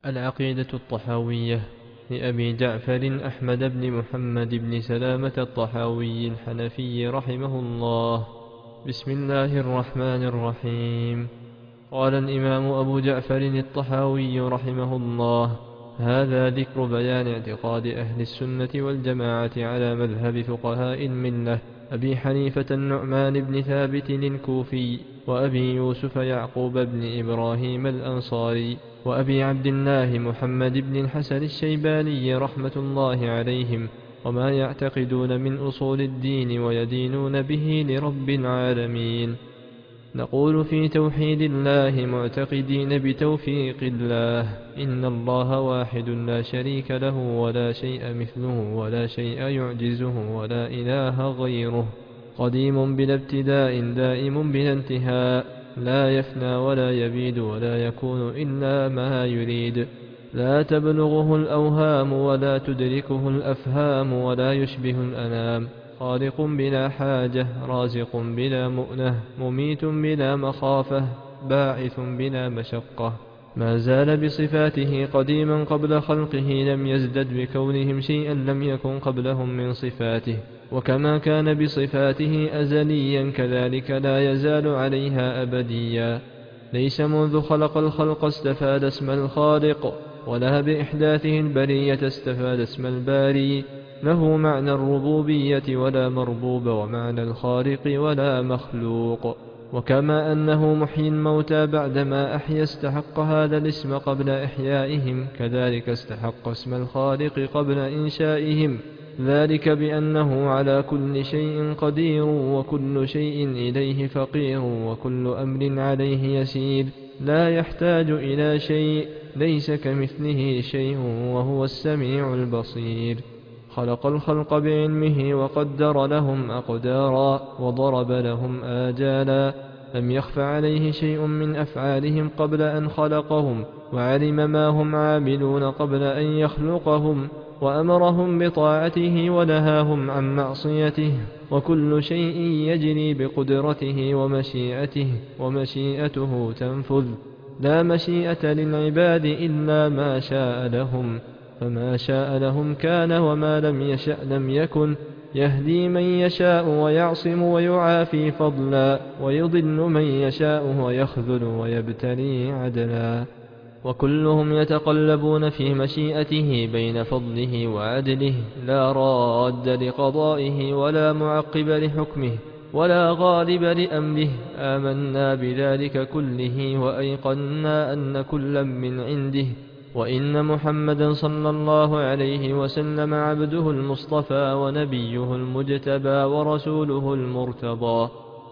العقيدة الطحاوية لأبي جعفر أحمد بن محمد بن سلامة الطحاوي الحنفي رحمه الله. بسم الله الرحمن الرحيم. قال الإمام أبو جعفر الطحاوي رحمه الله: هذا ذكر بيان اعتقاد أهل السنة والجماعة على مذهب فقهاء الملة أبي حنيفة النعمان بن ثابت الكوفي، وأبي يوسف يعقوب بن إبراهيم الأنصاري، وأبي عبد الله محمد بن الحسن الشيباني رحمة الله عليهم، وما يعتقدون من أصول الدين ويدينون به لرب العالمين. نقول في توحيد الله معتقدين بتوفيق الله: إن الله واحد لا شريك له ولا شيء مثله ولا شيء يعجزه ولا إله غيره، قديم بلا ابتداء دائم بلا انتهاء، لا يفنى ولا يبيد ولا يكون إلا ما يريد، لا تبلغه الأوهام ولا تدركه الأفهام ولا يشبه الأنام، خالق بلا حاجة، رازق بلا مؤنة، مميت بلا مخافة، باعث بلا مشقة. ما زال بصفاته قديما قبل خلقه، لم يزدد بكونهم شيئا لم يكن قبلهم من صفاته، وكما كان بصفاته أزليا كذلك لا يزال عليها أبديا. ليس منذ خلق الخلق استفاد اسم الخالق، ولا بإحداثه البرية استفاد اسم الباري. له معنى الربوبية ولا مربوب، ومعنى الخالق ولا مخلوق. وكما أنه محيي الموتى بعدما أحيا استحق هذا الاسم قبل إحيائهم، كذلك استحق اسم الخالق قبل إنشائهم، ذلك بأنه على كل شيء قدير، وكل شيء إليه فقير، وكل أمر عليه يسير، لا يحتاج إلى شيء، ليس كمثله شيء، وهو السميع البصير. خلق الخلق بعلمه وقدر لهم أقدارا، وضرب لهم آجالا، لم يخف عليه شيء من أفعالهم قبل أن خلقهم، وعلم ما هم عاملون قبل أن يخلقهم، وأمرهم بطاعته ونهاهم عن معصيته، وكل شيء يجري بقدرته ومشيئته، ومشيئته تنفذ. لا مشيئة للعباد إلا ما شاء لهم، فما شاء لهم كان، وما لم يشأ لم يكن. يهدي من يشاء ويعصم ويعافي فضلا، ويضل من يشاء ويخذل ويبتلي عدلا. وكلهم يتقلبون في مشيئته بين فضله وعدله، لا راد لقضائه ولا معقب لحكمه ولا غالب لأمره. آمنا بذلك كله، وأيقنا أن كلا من عنده، وإن محمدا صلى الله عليه وسلم عبده المصطفى ونبيه المجتبى ورسوله المرتضى،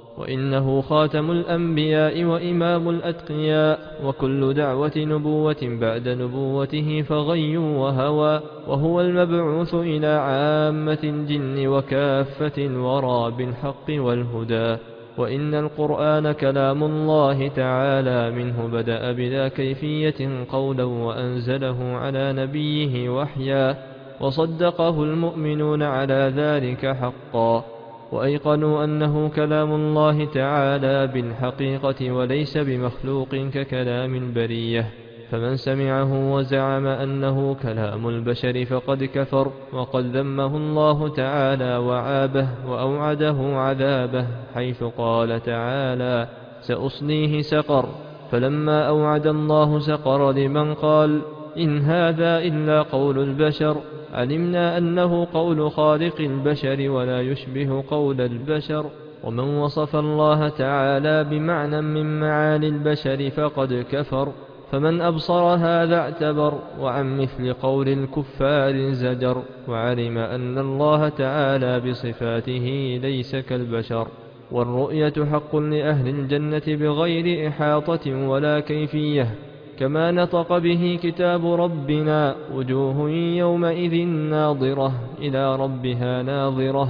وإنه خاتم الأنبياء وإمام الأتقياء. وكل دعوة نبوة بعد نبوته فغي وهوى، وهو المبعوث إلى عامة الجن وكافة الورى بالحق والهدى. وإن القرآن كلام الله تعالى، منه بدأ بلا كيفية قولا، وأنزله على نبيه وحيا، وصدقه المؤمنون على ذلك حقا، وأيقنوا أنه كلام الله تعالى بالحقيقة وليس بمخلوق ككلام البرية. فمن سمعه وزعم أنه كلام البشر فقد كفر، وقد ذمه الله تعالى وعابه وأوعده عذابه، حيث قال تعالى: سأصليه سقر. فلما أوعد الله سقر لمن قال: إن هذا إلا قول البشر، علمنا أنه قول خالق البشر ولا يشبه قول البشر. ومن وصف الله تعالى بمعنى من معاني البشر فقد كفر، فمن أبصر هذا اعتبر، وعن مثل قول الكفار زجر، وعلم أن الله تعالى بصفاته ليس كالبشر. والرؤية حق لأهل الجنة بغير إحاطة ولا كيفية، كما نطق به كتاب ربنا: وجوه يومئذ ناظرة إلى ربها ناظرة.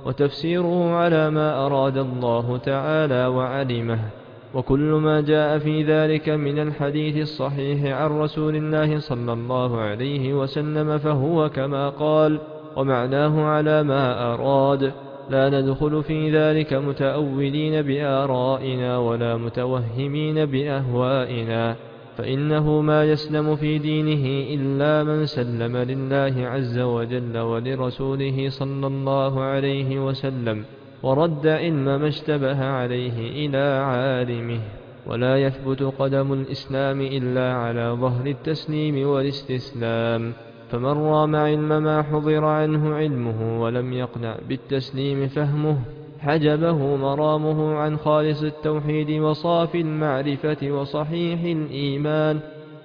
وتفسيره على ما أراد الله تعالى وعلمه. وكل ما جاء في ذلك من الحديث الصحيح عن رسول الله صلى الله عليه وسلم فهو كما قال، ومعناه على ما أراد. لا ندخل في ذلك متأولين بآرائنا ولا متوهمين بأهوائنا، فإنه ما يسلم في دينه إلا من سلم لله عز وجل ولرسوله صلى الله عليه وسلم، ورد علم ما اشتبه عليه إلى عالمه. ولا يثبت قدم الإسلام إلا على ظهر التسليم والاستسلام، فمن رام علم ما حضر عنه علمه ولم يقنع بالتسليم فهمه، حجبه مرامه عن خالص التوحيد وصافي المعرفة وصحيح الإيمان،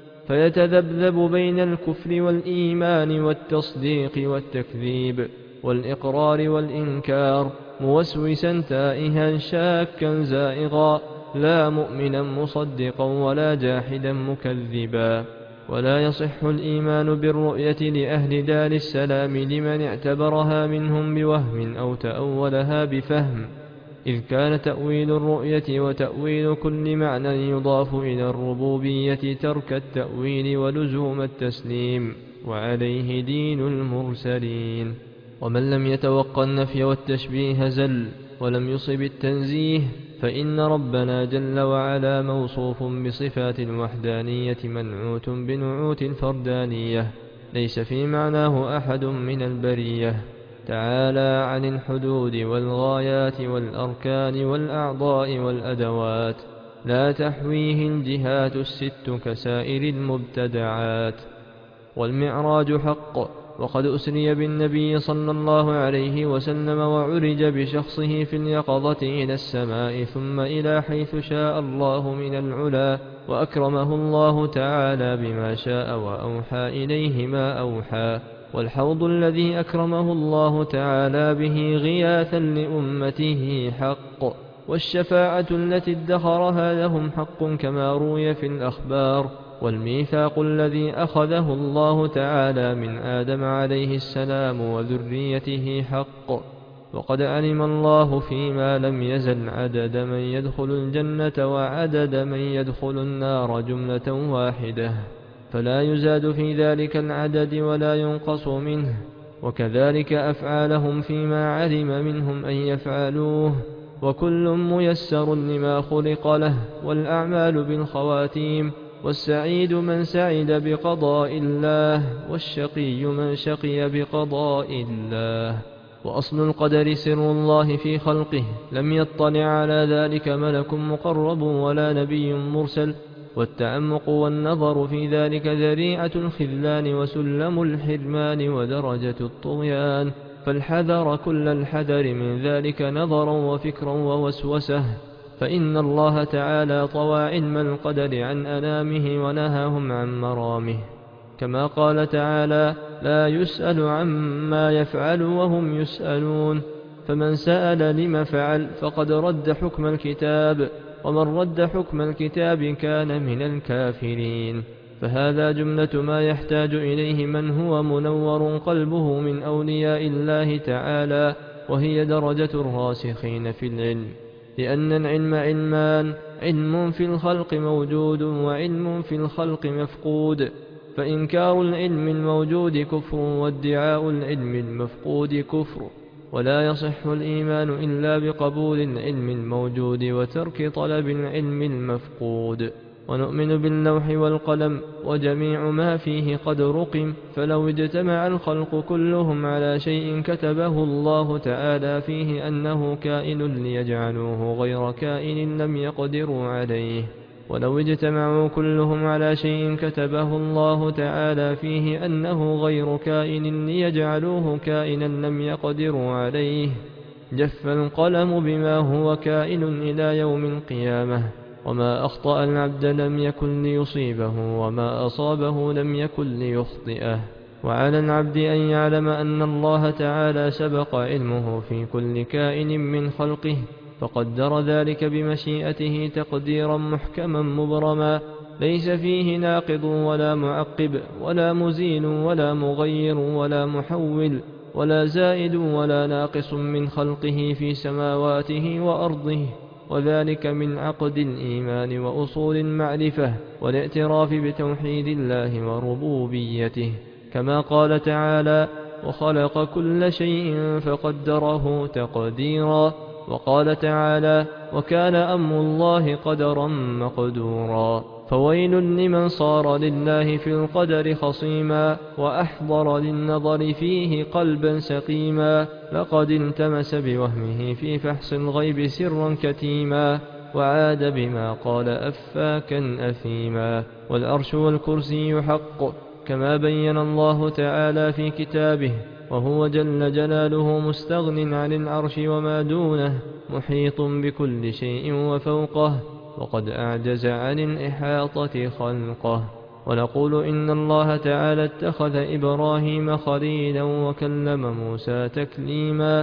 فيتذبذب بين الكفر والإيمان والتصديق والتكذيب والإقرار والإنكار، موسوسا تائها شاكا زائغا، لا مؤمنا مصدقا ولا جاحدا مكذبا. ولا يصح الإيمان بالرؤية لأهل دار السلام لمن اعتبرها منهم بوهم أو تأولها بفهم، إذ كان تأويل الرؤية وتأويل كل معنى يضاف إلى الربوبية ترك التأويل ولزوم التسليم، وعليه دين المرسلين. ومن لم يتوق النفي والتشبيه زل، ولم يصب التنزيه، فإن ربنا جل وعلا موصوف بصفات الوحدانية منعوت بنعوت الفردانية، ليس في معناه أحد من البرية، تعالى عن الحدود والغايات والأركان والأعضاء والأدوات، لا تحويه الجهات الست كسائر المبتدعات. والمعراج حق، وقد أسري بالنبي صلى الله عليه وسلم وعرج بشخصه في اليقظة إلى السماء ثم إلى حيث شاء الله من العلا، وأكرمه الله تعالى بما شاء وأوحى إليه ما أوحى. والحوض الذي أكرمه الله تعالى به غياثا لأمته حق، والشفاعة التي ادخرها لهم حق كما روي في الأخبار. والميثاق الذي أخذه الله تعالى من آدم عليه السلام وذريته حق، وقد علم الله فيما لم يزل عدد من يدخل الجنة وعدد من يدخل النار جملة واحدة، فلا يزاد في ذلك العدد ولا ينقص منه. وكذلك أفعالهم فيما علم منهم أن يفعلوه، وكل ميسر لما خلق له، والأعمال بالخواتيم، والسعيد من سعد بقضاء الله، والشقي من شقي بقضاء الله. وأصل القدر سر الله في خلقه، لم يطلع على ذلك ملك مقرب ولا نبي مرسل، والتعمق والنظر في ذلك ذريعة الخذلان وسلم الحرمان ودرجة الطغيان، فالحذر كل الحذر من ذلك نظرا وفكرا ووسوسة، فإن الله تعالى طوى علم القدر عن أنامه ونهاهم عن مرامه، كما قال تعالى: لا يسأل عما يفعل وهم يسألون. فمن سأل لم فعل فقد رد حكم الكتاب، ومن رد حكم الكتاب كان من الكافرين. فهذا جملة ما يحتاج إليه من هو منور قلبه من أولياء الله تعالى، وهي درجة الراسخين في العلم. لأن العلم علمان: علم في الخلق موجود، وعلم في الخلق مفقود، فإنكار العلم الموجود كفر، وادعاء العلم المفقود كفر. ولا يصح الإيمان إلا بقبول العلم الموجود وترك طلب العلم المفقود. ونؤمن باللوح والقلم وجميع ما فيه قد رقم، فلو اجتمع الخلق كلهم على شيء كتبه الله تعالى فيه أنه كائن ليجعلوه غير كائن لم يقدروا عليه. ولو اجتمعوا كلهم على شيء كتبه الله تعالى فيه أنه غير كائن ليجعلوه كائنا لم يقدروا عليه. جف القلم بما هو كائن إلى يوم القيامة، وما أخطأ العبد لم يكن ليصيبه، وما أصابه لم يكن ليخطئه. وعلى العبد أن يعلم أن الله تعالى سبق علمه في كل كائن من خلقه، فقدر ذلك بمشيئته تقديرا محكما مبرما، ليس فيه ناقض ولا معقب ولا مزيل ولا مغير ولا محول ولا زائد ولا ناقص من خلقه في سماواته وأرضه، وذلك من عقد الإيمان وأصول المعرفة والاعتراف بتوحيد الله وربوبيته، كما قال تعالى: وخلق كل شيء فقدره تقديرا. وقال تعالى: وكان أمر الله قدرا مقدورا. فويل لمن صار لله في القدر خصيما وأحضر للنظر فيه قلبا سقيما، لقد التمس بوهمه في فحص الغيب سرا كتيما، وعاد بما قال أفاكا أثيما. والأرش والكرسي حق كما بين الله تعالى في كتابه، وهو جل جلاله مستغن عن العرش وما دونه، محيط بكل شيء وفوقه، وقد أعجز عن الإحاطة خلقه. ونقول إن الله تعالى اتخذ إبراهيم خليلا وكلم موسى تكليما،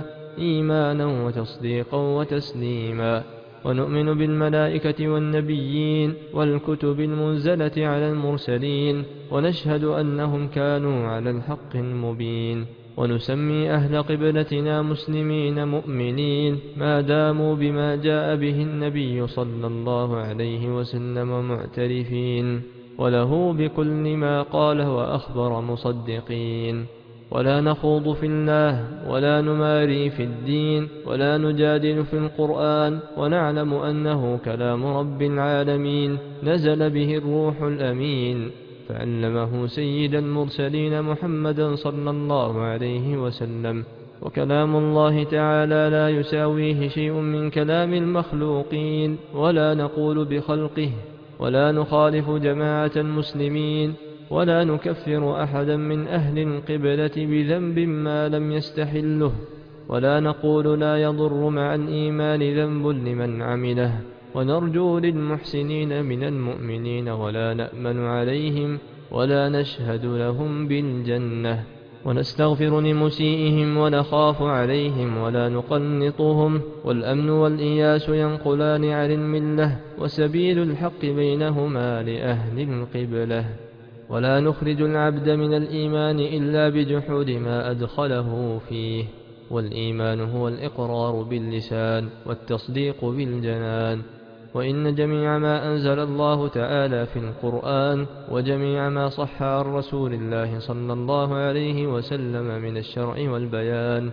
إيمانا وتصديقا وتسليما. ونؤمن بالملائكة والنبيين والكتب المنزلة على المرسلين، ونشهد أنهم كانوا على الحق المبين. ونسمي أهل قبلتنا مسلمين مؤمنين ما داموا بما جاء به النبي صلى الله عليه وسلم معترفين، وله بكل ما قاله وأخبر مصدقين. ولا نخوض في الله ولا نماري في الدين ولا نجادل في القرآن، ونعلم أنه كلام رب العالمين نزل به الروح الأمين، فعلمه سيد المرسلين محمدا صلى الله عليه وسلم. وكلام الله تعالى لا يساويه شيء من كلام المخلوقين، ولا نقول بخلقه، ولا نخالف جماعة المسلمين، ولا نكفر أحدا من أهل القبلة بذنب ما لم يستحله، ولا نقول لا يضر مع الإيمان ذنب لمن عمله، ونرجو للمحسنين من المؤمنين ولا نأمن عليهم ولا نشهد لهم بالجنة، ونستغفر لمسيئهم ونخاف عليهم ولا نقنطهم. والأمن والإياس ينقلان عن الملة، وسبيل الحق بينهما لأهل القبلة. ولا نخرج العبد من الإيمان إلا بجحود ما أدخله فيه، والإيمان هو الإقرار باللسان والتصديق بالجنان. وإن جميع ما أنزل الله تعالى في القرآن وجميع ما صح عن رسول الله صلى الله عليه وسلم من الشرع والبيان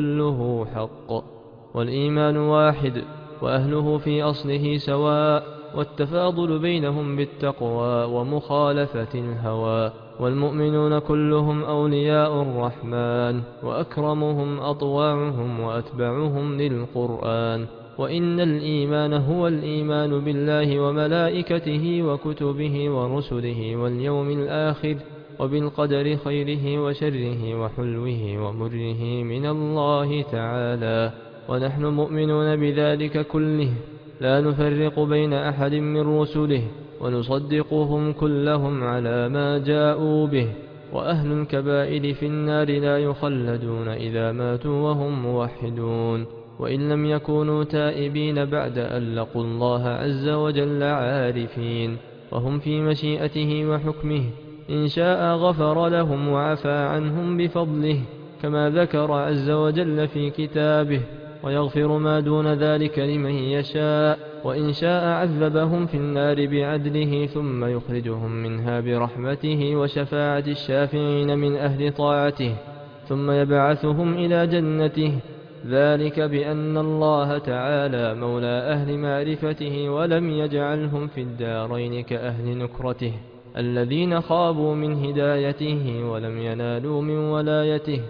كله حق. والإيمان واحد، وأهله في أصله سواء، والتفاضل بينهم بالتقوى ومخالفة الهوى. والمؤمنون كلهم أولياء الرحمن، وأكرمهم أطواعهم وأتبعهم للقرآن. وإن الإيمان هو الإيمان بالله وملائكته وكتبه ورسله واليوم الآخر، وبالقدر خيره وشره وحلوه ومره من الله تعالى. ونحن مؤمنون بذلك كله، لا نفرق بين أحد من رسله، ونصدقهم كلهم على ما جاءوا به. وأهل الكبائر في النار لا يخلدون إذا ماتوا وهم موحدون، وإن لم يكونوا تائبين بعد أن لقوا الله عز وجل عارفين، وهم في مشيئته وحكمه، إن شاء غفر لهم وعفى عنهم بفضله كما ذكر عز وجل في كتابه، ويغفر ما دون ذلك لمن يشاء، وإن شاء عذبهم في النار بعدله ثم يخرجهم منها برحمته وشفاعة الشافعين من أهل طاعته، ثم يبعثهم إلى جنته. ذلك بأن الله تعالى مولى أهل معرفته، ولم يجعلهم في الدارين كأهل نكرته الذين خابوا من هدايته ولم ينالوا من ولايته.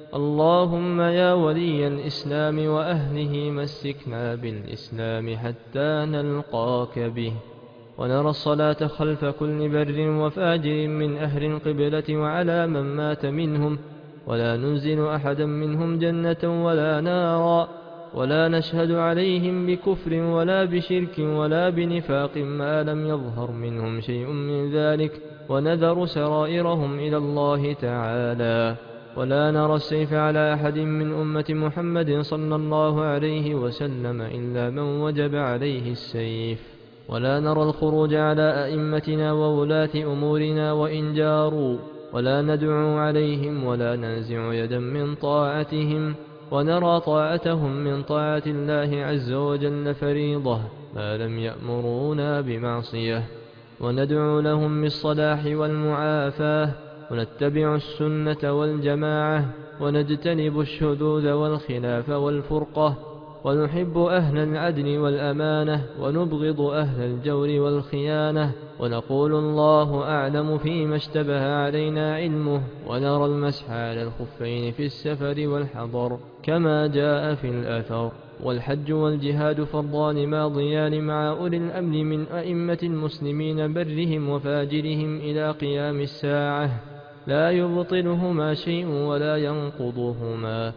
اللهم يا ولي الإسلام وأهله مسكنا بالإسلام حتى نلقاك به، ونرى الصلاة خلف كل بر وفاجر من أهل القبلة وعلى من مات منهم، ولا ننزل أحدا منهم جنة ولا نارا، ولا نشهد عليهم بكفر ولا بشرك ولا بنفاق ما لم يظهر منهم شيء من ذلك، ونذر سرائرهم إلى الله تعالى. ولا نرى السيف على أحد من أمة محمد صلى الله عليه وسلم إلا من وجب عليه السيف، ولا نرى الخروج على أئمتنا وولاة أمورنا وإن جاروا، ولا ندعو عليهم ولا ننزع يدا من طاعتهم، ونرى طاعتهم من طاعة الله عز وجل فريضة ما لم يأمرونا بمعصية، وندعو لهم بالصلاح والمعافاة، ونتبع السنة والجماعة، ونجتنب الشذوذ والخلاف والفرقة، ونحب أهل العدل والأمانة، ونبغض أهل الجور والخيانة، ونقول الله أعلم فيما اشتبه علينا علمه، ونرى المسح على الخفين في السفر والحضر كما جاء في الأثر. والحج والجهاد فرضان ماضيان مع أولي الأمر من أئمة المسلمين برهم وفاجرهم إلى قيام الساعة، لا يبطلهما شيء ولا ينقضهما.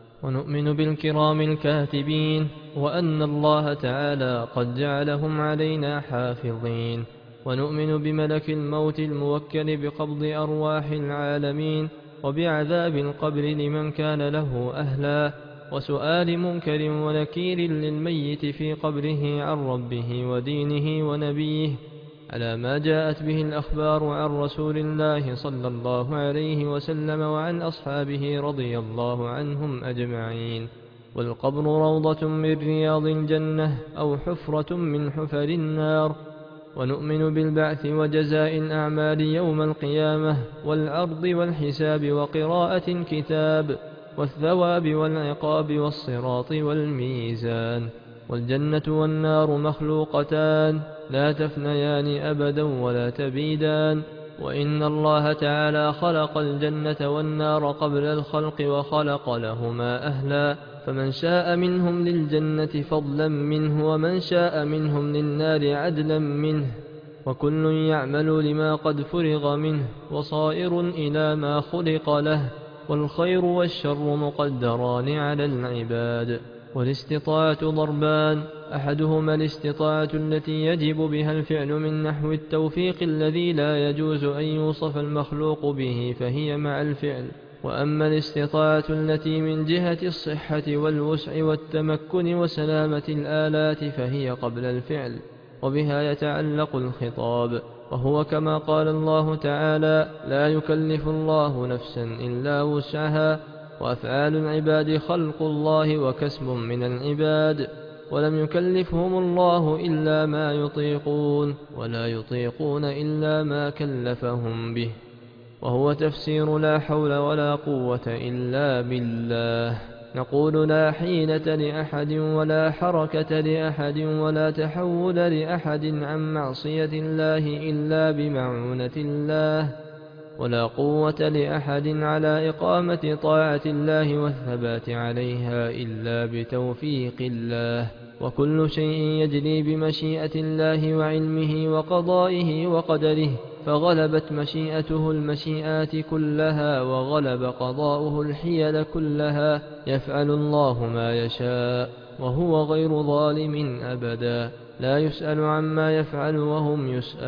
ونؤمن بالكرام الكاتبين، وأن الله تعالى قد جعلهم علينا حافظين. ونؤمن بملك الموت الموكل بقبض أرواح العالمين، وبعذاب القبر لمن كان له أهلا، وسؤال منكر ونكير للميت في قبره عن ربه ودينه ونبيه على ما جاءت به الأخبار عن رسول الله صلى الله عليه وسلم وعن أصحابه رضي الله عنهم أجمعين. والقبر روضة من رياض الجنة أو حفرة من حفر النار. ونؤمن بالبعث وجزاء الأعمال يوم القيامة، والعرض والحساب وقراءة الكتاب، والثواب والعقاب والصراط والميزان. والجنة والنار مخلوقتان لا تفنيان أبدا ولا تبيدان. وإن الله تعالى خلق الجنة والنار قبل الخلق وخلق لهما أهلا، فمن شاء منهم للجنة فضلا منه، ومن شاء منهم للنار عدلا منه، وكل يعمل لما قد فرغ منه، وصائر إلى ما خلق له، والخير والشر مقدران على العباد. والاستطاعة ضربان، أحدهما الاستطاعة التي يجب بها الفعل من نحو التوفيق الذي لا يجوز أن يوصف المخلوق به فهي مع الفعل، وأما الاستطاعة التي من جهة الصحة والوسع والتمكن وسلامة الآلات فهي قبل الفعل، وبها يتعلق الخطاب، وهو كما قال الله تعالى: لا يكلف الله نفسا إلا وسعها. وأفعال العباد خلق الله وكسب من العباد، ولم يكلفهم الله إلا ما يطيقون، ولا يطيقون إلا ما كلفهم به. وهو تفسير لا حول ولا قوة إلا بالله. نقول: لا حيلة لأحد ولا حركة لأحد ولا تحول لأحد عن معصية الله إلا بمعونة الله، ولا قوة لأحد على إقامة طاعة الله والثبات عليها إلا بتوفيق الله. وكل شيء يجري بمشيئة الله وعلمه وقضائه وقدره، فغلبت مشيئته المشيئات كلها، وغلب قضاؤه الحيل كلها. يفعل الله ما يشاء، وهو غير ظالم أبدا، لا يسأل عما يفعل وهم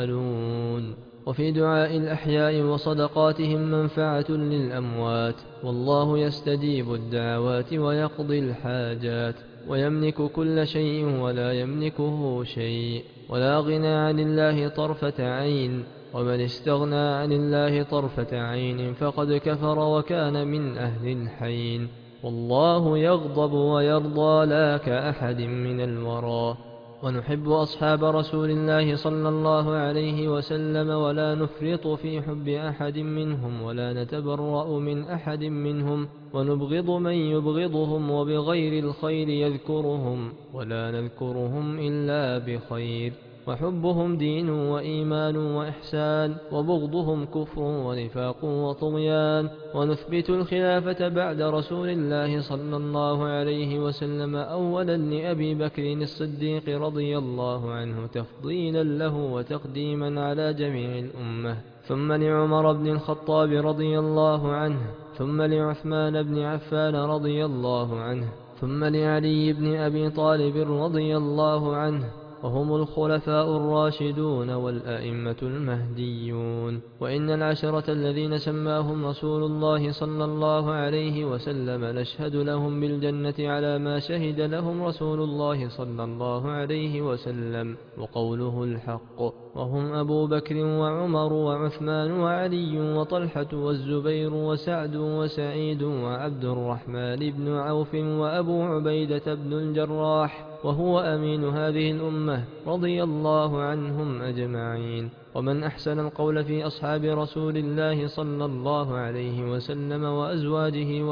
يسألون. وفي دعاء الأحياء وصدقاتهم منفعة للأموات، والله يستجيب الدعوات ويقضي الحاجات، ويملك كل شيء ولا يملكه شيء، ولا غنى عن الله طرفة عين. ومن استغنى عن الله طرفة عين فقد كفر وكان من أهل الحين. والله يغضب ويرضى لا كأحد من الورى. ونحب أصحاب رسول الله صلى الله عليه وسلم، ولا نفرط في حب أحد منهم، ولا نتبرأ من أحد منهم، ونبغض من يبغضهم، وبغير الخير يذكرهم، ولا نذكرهم إلا بخير. وحبهم دين وإيمان وإحسان، وبغضهم كفر ونفاق وطغيان. ونثبت الخلافة بعد رسول الله صلى الله عليه وسلم أولا لأبي بكر الصديق رضي الله عنه تفضيلا له وتقديما على جميع الأمة، ثم لعمر بن الخطاب رضي الله عنه، ثم لعثمان بن عفان رضي الله عنه، ثم لعلي بن أبي طالب رضي الله عنه، وهم الخلفاء الراشدون والأئمة المهديون. وإن العشرة الذين سماهم رسول الله صلى الله عليه وسلم نشهد لهم بالجنة على ما شهد لهم رسول الله صلى الله عليه وسلم، وقوله الحق، وهم أبو بكر وعمر وعثمان وعلي وطلحة والزبير وسعد وسعيد وعبد الرحمن بن عوف وأبو عبيدة بن الجراح وهو أمين هذه الأمة رضي الله عنهم أجمعين. ومن أحسن القول في أصحاب رسول الله صلى الله عليه وسلم وأزواجه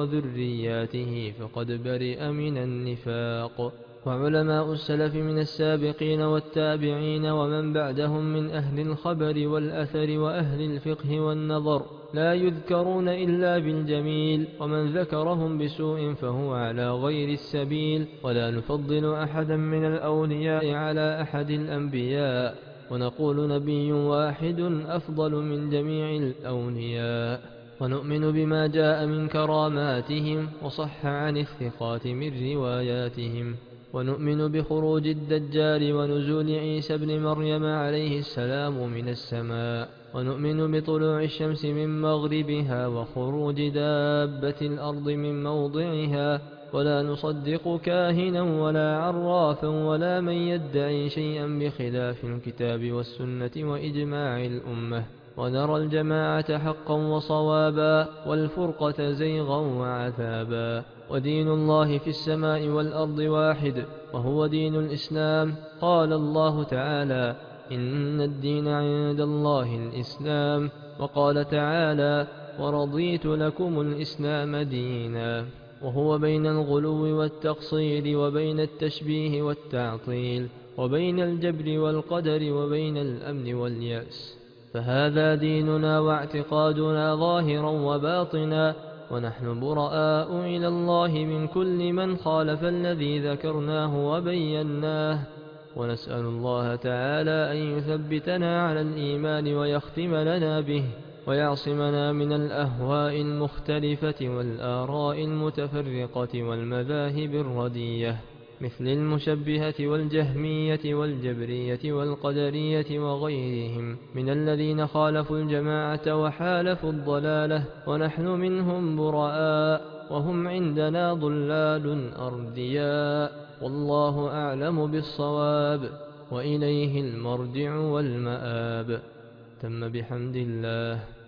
وذرياته فقد برئ من النفاق. وعلماء السلف من السابقين والتابعين ومن بعدهم من أهل الخبر والأثر وأهل الفقه والنظر لا يذكرون إلا بالجميل، ومن ذكرهم بسوء فهو على غير السبيل. ولا نفضل أحدا من الأولياء على أحد الأنبياء، ونقول نبي واحد أفضل من جميع الأولياء. ونؤمن بما جاء من كراماتهم وصح عن الثقات من رواياتهم. ونؤمن بخروج الدجال ونزول عيسى ابن مريم عليه السلام من السماء. ونؤمن بطلوع الشمس من مغربها وخروج دابة الأرض من موضعها. ولا نصدق كاهنا ولا عرافا ولا من يدعي شيئا بخلاف الكتاب والسنة وإجماع الأمة. ونرى الجماعة حقا وصوابا والفرقة زيغا وعذابا. ودين الله في السماء والأرض واحد، وهو دين الإسلام. قال الله تعالى: إن الدين عند الله الإسلام. وقال تعالى: ورضيت لكم الإسلام دينا. وهو بين الغلو والتقصير وبين التشبيه والتعطيل وبين الجبر والقدر وبين الأمن واليأس. فهذا ديننا واعتقادنا ظاهرا وباطنا، ونحن براء إلى الله من كل من خالف الذي ذكرناه وبيناه. ونسأل الله تعالى أن يثبتنا على الإيمان ويختم لنا به، ويعصمنا من الأهواء المختلفة والآراء المتفرقة والمذاهب الردية مثل المشبهة والجهمية والجبرية والقدرية وغيرهم من الذين خالفوا الجماعة وحالفوا الضلالة، ونحن منهم براء، وهم عندنا ضلال أردياء. والله أعلم بالصواب، وإليه المرجع والمآب. تم بحمد الله.